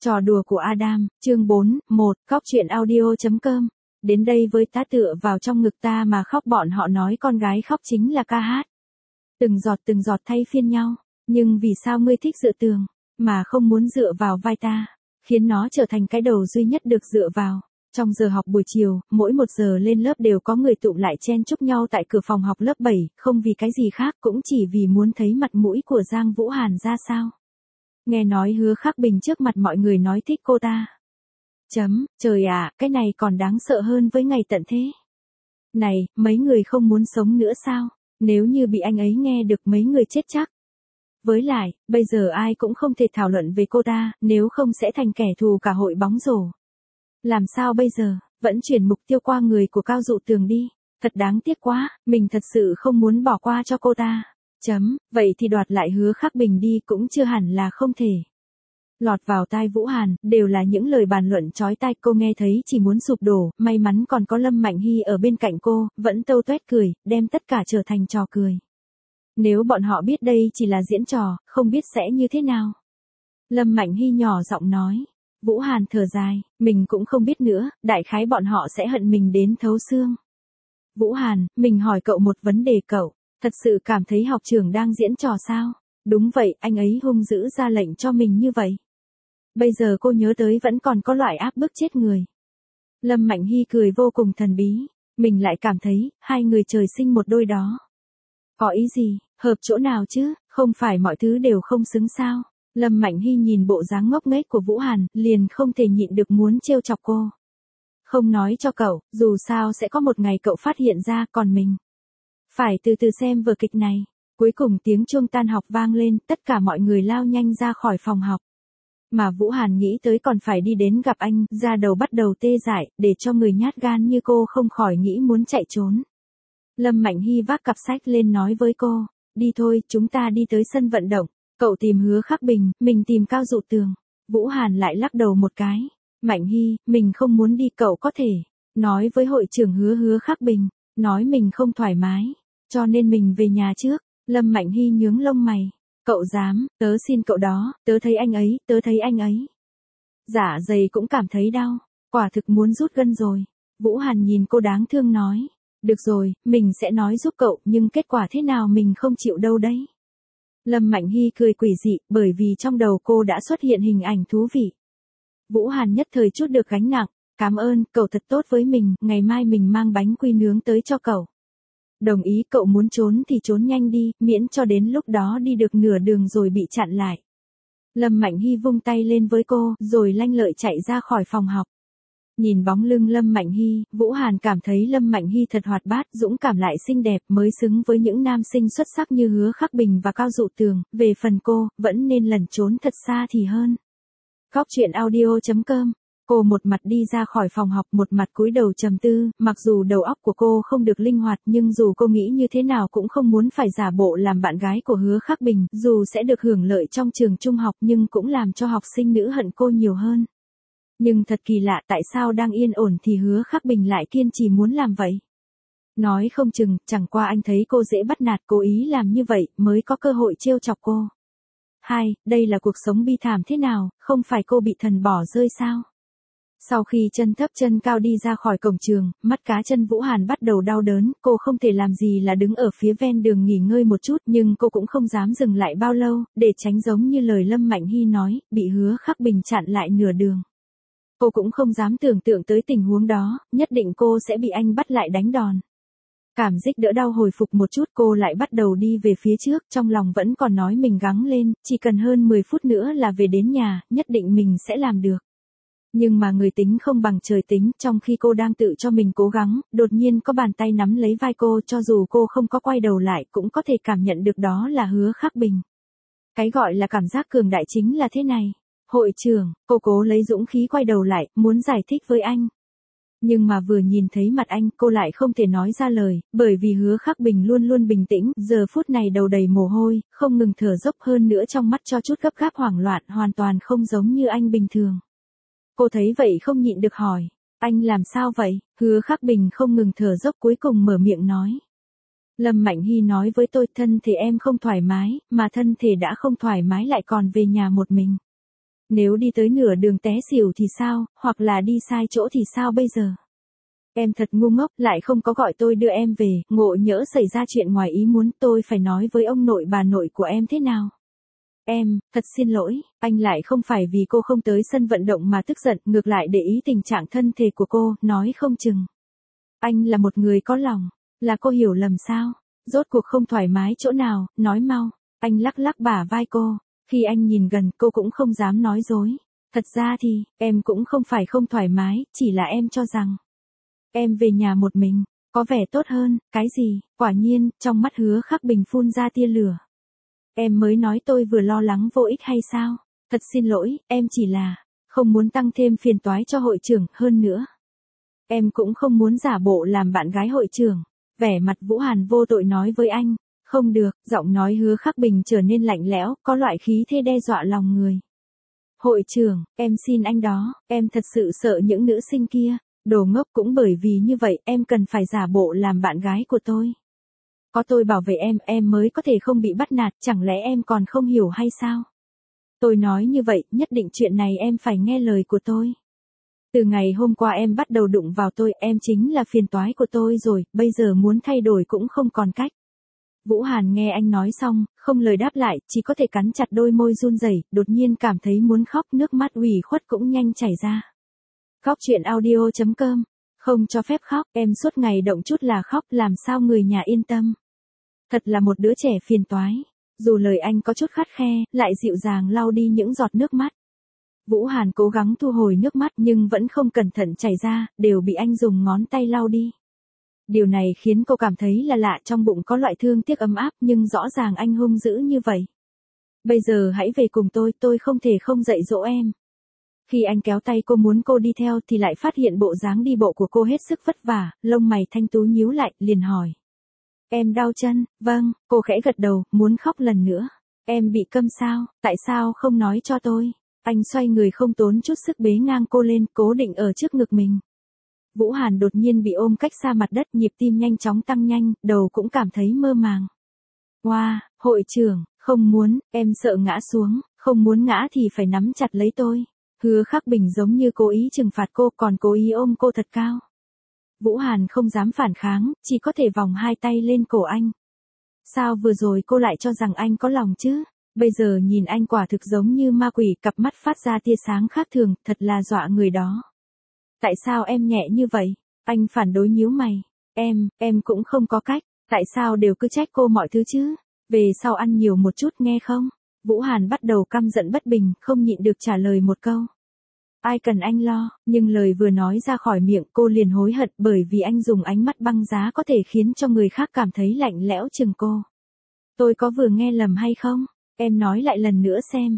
Trò đùa của Adam, chương 4, 1, Cóc truyện audio.com. Đến đây với ta tựa vào trong ngực ta mà khóc, bọn họ nói con gái khóc chính là ca hát. Từng giọt thay phiên nhau, nhưng vì sao ngươi thích dựa tường, mà không muốn dựa vào vai ta, khiến nó trở thành cái đầu duy nhất được dựa vào. Trong giờ học buổi chiều, mỗi 1 giờ lên lớp đều có người tụ lại chen chúc nhau tại cửa phòng học lớp 7, không vì cái gì khác, cũng chỉ vì muốn thấy mặt mũi của Giang Vũ Hàn ra sao. Nghe nói Hứa Khắc Bình trước mặt mọi người nói thích cô ta. Trời ạ, cái này còn đáng sợ hơn với ngày tận thế. Này, mấy người không muốn sống nữa sao? Nếu như bị anh ấy nghe được mấy người chết chắc. Với lại, bây giờ ai cũng không thể thảo luận về cô ta, nếu không sẽ thành kẻ thù cả hội bóng rổ. Làm sao bây giờ, vẫn chuyển mục tiêu qua người của Cao Dụ Tường đi. Thật đáng tiếc quá, mình thật sự không muốn bỏ qua cho cô ta. Vậy thì đoạt lại Hứa Khắc Bình đi cũng chưa hẳn là không thể. Lọt vào tai Vũ Hàn, đều là những lời bàn luận chói tai, cô nghe thấy chỉ muốn sụp đổ, may mắn còn có Lâm Mạnh Hy ở bên cạnh cô, vẫn tâu tuét cười, đem tất cả trở thành trò cười. Nếu bọn họ biết đây chỉ là diễn trò, không biết sẽ như thế nào. Lâm Mạnh Hy nhỏ giọng nói. Vũ Hàn thở dài, mình cũng không biết nữa, đại khái bọn họ sẽ hận mình đến thấu xương. Vũ Hàn, mình hỏi cậu một vấn đề, cậu thật sự cảm thấy học trưởng đang diễn trò sao? Đúng vậy, anh ấy hung dữ ra lệnh cho mình như vậy. Bây giờ cô nhớ tới vẫn còn có loại áp bức chết người. Lâm Mạnh Hy cười vô cùng thần bí, mình lại cảm thấy, hai người trời sinh một đôi đó. Có ý gì, hợp chỗ nào chứ, không phải mọi thứ đều không xứng sao? Lâm Mạnh Hy nhìn bộ dáng ngốc nghếch của Vũ Hàn, liền không thể nhịn được muốn trêu chọc cô. Không nói cho cậu, dù sao sẽ có một ngày cậu phát hiện ra, còn mình phải từ từ xem vở kịch này. Cuối cùng tiếng chuông tan học vang lên, tất cả mọi người lao nhanh ra khỏi phòng học. Mà Vũ Hàn nghĩ tới còn phải đi đến gặp anh, da đầu bắt đầu tê dại, để cho người nhát gan như cô không khỏi nghĩ muốn chạy trốn. Lâm Mạnh Hy vác cặp sách lên nói với cô, đi thôi, chúng ta đi tới sân vận động, cậu tìm Hứa Khắc Bình, mình tìm Cao Dụ Tường. Vũ Hàn lại lắc đầu một cái, Mạnh Hy, mình không muốn đi, cậu có thể nói với hội trưởng Hứa Khắc Bình, nói mình không thoải mái, cho nên mình về nhà trước. Lâm Mạnh Hy nhướng lông mày, cậu dám, tớ xin cậu đó, tớ thấy anh ấy. Dạ dày cũng cảm thấy đau, quả thực muốn rút gân rồi. Vũ Hàn nhìn cô đáng thương nói, được rồi, mình sẽ nói giúp cậu, nhưng kết quả thế nào mình không chịu đâu đấy. Lâm Mạnh Hy cười quỷ dị, bởi vì trong đầu cô đã xuất hiện hình ảnh thú vị. Vũ Hàn nhất thời chút được gánh nặng, cảm ơn, cậu thật tốt với mình, ngày mai mình mang bánh quy nướng tới cho cậu. Đồng ý, cậu muốn trốn thì trốn nhanh đi, miễn cho đến lúc đó đi được nửa đường rồi bị chặn lại. Lâm Mạnh Hy vung tay lên với cô, rồi lanh lợi chạy ra khỏi phòng học. Nhìn bóng lưng Lâm Mạnh Hy, Vũ Hàn cảm thấy Lâm Mạnh Hy thật hoạt bát, dũng cảm lại xinh đẹp, mới xứng với những nam sinh xuất sắc như Hứa Khắc Bình và Cao Dụ Tường. Về phần cô, vẫn nên lẩn trốn thật xa thì hơn. Cóc truyện audio.com. Cô một mặt đi ra khỏi phòng học, một mặt cúi đầu trầm tư, mặc dù đầu óc của cô không được linh hoạt, nhưng dù cô nghĩ như thế nào cũng không muốn phải giả bộ làm bạn gái của Hứa Khắc Bình, dù sẽ được hưởng lợi trong trường trung học nhưng cũng làm cho học sinh nữ hận cô nhiều hơn. Nhưng thật kỳ lạ, tại sao đang yên ổn thì Hứa Khắc Bình lại kiên trì muốn làm vậy? Nói không chừng, chẳng qua anh thấy cô dễ bắt nạt, cố ý làm như vậy mới có cơ hội trêu chọc cô. Đây là cuộc sống bi thảm thế nào, không phải cô bị thần bỏ rơi sao? Sau khi chân thấp chân cao đi ra khỏi cổng trường, mắt cá chân Vũ Hàn bắt đầu đau đớn, cô không thể làm gì là đứng ở phía ven đường nghỉ ngơi một chút, nhưng cô cũng không dám dừng lại bao lâu, để tránh giống như lời Lâm Mạnh Hy nói, bị Hứa Khắc Bình chặn lại nửa đường. Cô cũng không dám tưởng tượng tới tình huống đó, nhất định cô sẽ bị anh bắt lại đánh đòn. Cảm giác đỡ đau hồi phục một chút, cô lại bắt đầu đi về phía trước, trong lòng vẫn còn nói mình gắng lên, chỉ cần hơn 10 phút nữa là về đến nhà, nhất định mình sẽ làm được. Nhưng mà người tính không bằng trời tính, trong khi cô đang tự cho mình cố gắng, đột nhiên có bàn tay nắm lấy vai cô, cho dù cô không có quay đầu lại cũng có thể cảm nhận được đó là Hứa Khắc Bình. Cái gọi là cảm giác cường đại chính là thế này. Hội trưởng, cô cố lấy dũng khí quay đầu lại, muốn giải thích với anh. Nhưng mà vừa nhìn thấy mặt anh, cô lại không thể nói ra lời, bởi vì Hứa Khắc Bình luôn luôn bình tĩnh, giờ phút này đầu đầy mồ hôi, không ngừng thở dốc, hơn nữa trong mắt cho chút gấp gáp hoảng loạn, hoàn toàn không giống như anh bình thường. Cô thấy vậy không nhịn được hỏi, anh làm sao vậy? Hứa Khắc Bình không ngừng thở dốc, cuối cùng mở miệng nói. Lâm Mạnh Hy nói với tôi, thân thể em không thoải mái, mà thân thể đã không thoải mái lại còn về nhà một mình. Nếu đi tới nửa đường té xỉu thì sao, hoặc là đi sai chỗ thì sao bây giờ? Em thật ngu ngốc, lại không có gọi tôi đưa em về, ngộ nhỡ xảy ra chuyện ngoài ý muốn, tôi phải nói với ông nội bà nội của em thế nào? Em, thật xin lỗi, anh lại không phải vì cô không tới sân vận động mà tức giận, ngược lại để ý tình trạng thân thể của cô, nói không chừng. Anh là một người có lòng, là cô hiểu lầm sao? Rốt cuộc không thoải mái chỗ nào, nói mau. Anh lắc lắc bả vai cô, khi anh nhìn gần cô cũng không dám nói dối. Thật ra thì, em cũng không phải không thoải mái, chỉ là em cho rằng em về nhà một mình, có vẻ tốt hơn, cái gì? Quả nhiên, trong mắt Hứa Khắc Bình phun ra tia lửa. Em mới nói tôi vừa lo lắng vô ích hay sao? Thật xin lỗi, em chỉ là không muốn tăng thêm phiền toái cho hội trưởng, hơn nữa. Em cũng không muốn giả bộ làm bạn gái hội trưởng. Vẻ mặt Vũ Hàn vô tội nói với anh. Không được, giọng nói Hứa Khắc Bình trở nên lạnh lẽo, có loại khí thế đe dọa lòng người. Hội trưởng, em xin anh đó, em thật sự sợ những nữ sinh kia. Đồ ngốc, cũng bởi vì như vậy em cần phải giả bộ làm bạn gái của tôi. Có tôi bảo vệ em mới có thể không bị bắt nạt, chẳng lẽ em còn không hiểu hay sao? Tôi nói như vậy, nhất định chuyện này em phải nghe lời của tôi. Từ ngày hôm qua em bắt đầu đụng vào tôi, em chính là phiền toái của tôi rồi, bây giờ muốn thay đổi cũng không còn cách. Vũ Hàn nghe anh nói xong, không lời đáp lại, chỉ có thể cắn chặt đôi môi run rẩy, đột nhiên cảm thấy muốn khóc, nước mắt ủy khuất cũng nhanh chảy ra. Khóc chuyện audio.com. Không cho phép khóc, em suốt ngày động chút là khóc, làm sao người nhà yên tâm. Thật là một đứa trẻ phiền toái. Dù lời anh có chút khắt khe, lại dịu dàng lau đi những giọt nước mắt. Vũ Hàn cố gắng thu hồi nước mắt nhưng vẫn không cẩn thận chảy ra, đều bị anh dùng ngón tay lau đi. Điều này khiến cô cảm thấy là lạ, trong bụng có loại thương tiếc ấm áp, nhưng rõ ràng anh hung dữ như vậy. Bây giờ hãy về cùng tôi không thể không dạy dỗ em. Khi anh kéo tay cô muốn cô đi theo thì lại phát hiện bộ dáng đi bộ của cô hết sức vất vả, lông mày thanh tú nhíu lại, liền hỏi. Em đau chân, vâng, cô khẽ gật đầu, muốn khóc lần nữa. Em bị câm sao, tại sao không nói cho tôi? Anh xoay người không tốn chút sức bế ngang cô lên, cố định ở trước ngực mình. Vũ Hàn đột nhiên bị ôm cách xa mặt đất, nhịp tim nhanh chóng tăng nhanh, đầu cũng cảm thấy mơ màng. Wow, hội trưởng, không muốn, em sợ ngã xuống, không muốn ngã thì phải nắm chặt lấy tôi. Hứa Khắc Bình giống như cố ý trừng phạt cô, còn cố ý ôm cô thật cao. Vũ Hàn không dám phản kháng, chỉ có thể vòng hai tay lên cổ anh. Sao vừa rồi cô lại cho rằng anh có lòng chứ? Bây giờ nhìn anh quả thực giống như ma quỷ, cặp mắt phát ra tia sáng khác thường, thật là dọa người đó. Tại sao em nhẹ như vậy? Anh phản đối nhíu mày. Em cũng không có cách, tại sao đều cứ trách cô mọi thứ chứ? Về sau ăn nhiều một chút nghe không? Vũ Hàn bắt đầu căm giận bất bình, không nhịn được trả lời một câu. Ai cần anh lo, nhưng lời vừa nói ra khỏi miệng cô liền hối hận, bởi vì anh dùng ánh mắt băng giá có thể khiến cho người khác cảm thấy lạnh lẽo chừng cô. Tôi có vừa nghe lầm hay không? Em nói lại lần nữa xem.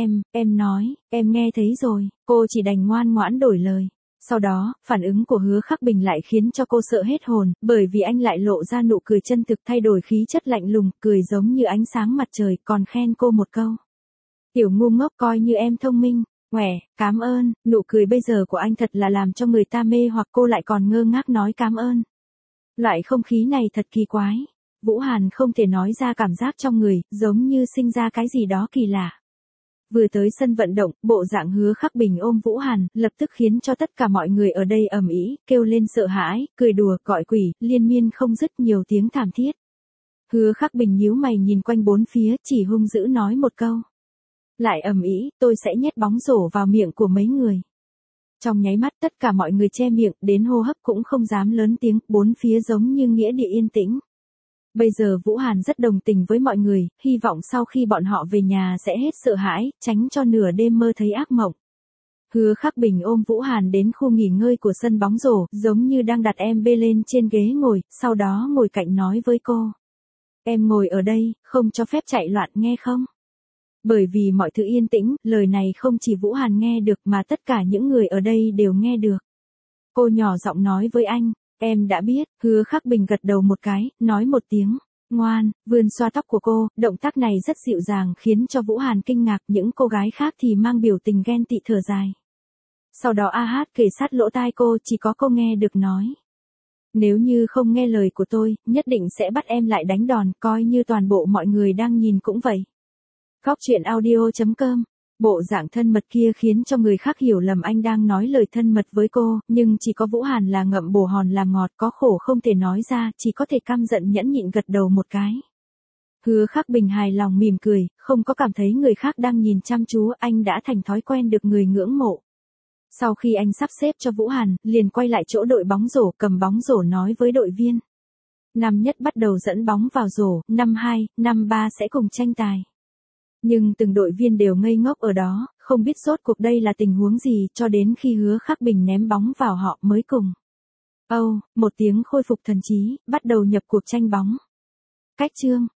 Em nói, em nghe thấy rồi, cô chỉ đành ngoan ngoãn đổi lời. Sau đó, phản ứng của Hứa Khắc Bình lại khiến cho cô sợ hết hồn, bởi vì anh lại lộ ra nụ cười chân thực, thay đổi khí chất lạnh lùng, cười giống như ánh sáng mặt trời, còn khen cô một câu. Tiểu ngu ngốc, coi như em thông minh. Ngoẻ, cảm ơn, nụ cười bây giờ của anh thật là làm cho người ta mê hoặc, cô lại còn ngơ ngác nói cảm ơn. Loại không khí này thật kỳ quái. Vũ Hàn không thể nói ra cảm giác trong người, giống như sinh ra cái gì đó kỳ lạ. Vừa tới sân vận động, bộ dạng Hứa Khắc Bình ôm Vũ Hàn, lập tức khiến cho tất cả mọi người ở đây ầm ĩ, kêu lên sợ hãi, cười đùa, gọi quỷ, liên miên không dứt nhiều tiếng thảm thiết. Hứa Khắc Bình nhíu mày nhìn quanh bốn phía, chỉ hung dữ nói một câu. Lại ầm ĩ, tôi sẽ nhét bóng rổ vào miệng của mấy người. Trong nháy mắt tất cả mọi người che miệng, đến hô hấp cũng không dám lớn tiếng, bốn phía giống như nghĩa địa yên tĩnh. Bây giờ Vũ Hàn rất đồng tình với mọi người, hy vọng sau khi bọn họ về nhà sẽ hết sợ hãi, tránh cho nửa đêm mơ thấy ác mộng. Hứa Khắc Bình ôm Vũ Hàn đến khu nghỉ ngơi của sân bóng rổ, giống như đang đặt em bê lên trên ghế ngồi, sau đó ngồi cạnh nói với cô. Em ngồi ở đây, không cho phép chạy loạn nghe không? Bởi vì mọi thứ yên tĩnh, lời này không chỉ Vũ Hàn nghe được mà tất cả những người ở đây đều nghe được. Cô nhỏ giọng nói với anh, em đã biết, Hứa Khắc Bình gật đầu một cái, nói một tiếng, ngoan, vươn xoa tóc của cô, động tác này rất dịu dàng khiến cho Vũ Hàn kinh ngạc, những cô gái khác thì mang biểu tình ghen tị thở dài. Sau đó A Hát kề sát lỗ tai cô, chỉ có cô nghe được nói. Nếu như không nghe lời của tôi, nhất định sẽ bắt em lại đánh đòn, coi như toàn bộ mọi người đang nhìn cũng vậy. Khóc chuyện audio.com Bộ dạng thân mật kia khiến cho người khác hiểu lầm anh đang nói lời thân mật với cô, nhưng chỉ có Vũ Hàn là ngậm bồ hòn làm ngọt, có khổ không thể nói ra, chỉ có thể căm giận nhẫn nhịn gật đầu một cái. Hứa Khắc Bình hài lòng mỉm cười, không có cảm thấy người khác đang nhìn chăm chú, anh đã thành thói quen được người ngưỡng mộ. Sau khi anh sắp xếp cho Vũ Hàn, liền quay lại chỗ đội bóng rổ, cầm bóng rổ nói với đội viên. Năm nhất bắt đầu dẫn bóng vào rổ, năm 2, năm 3 sẽ cùng tranh tài. Nhưng từng đội viên đều ngây ngốc ở đó, không biết rốt cuộc đây là tình huống gì, cho đến khi Hứa Khắc Bình ném bóng vào họ mới cùng. Một tiếng khôi phục thần trí, bắt đầu nhập cuộc tranh bóng. Cách chương